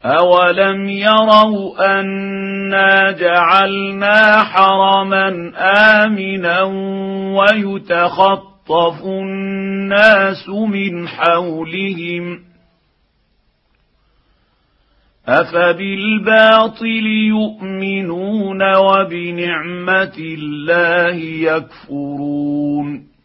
أولم يروا أنا جعلنا حرما آمنا ويتخطف الناس من حولهم أفبالباطل يؤمنون وبنعمة الله يكفرون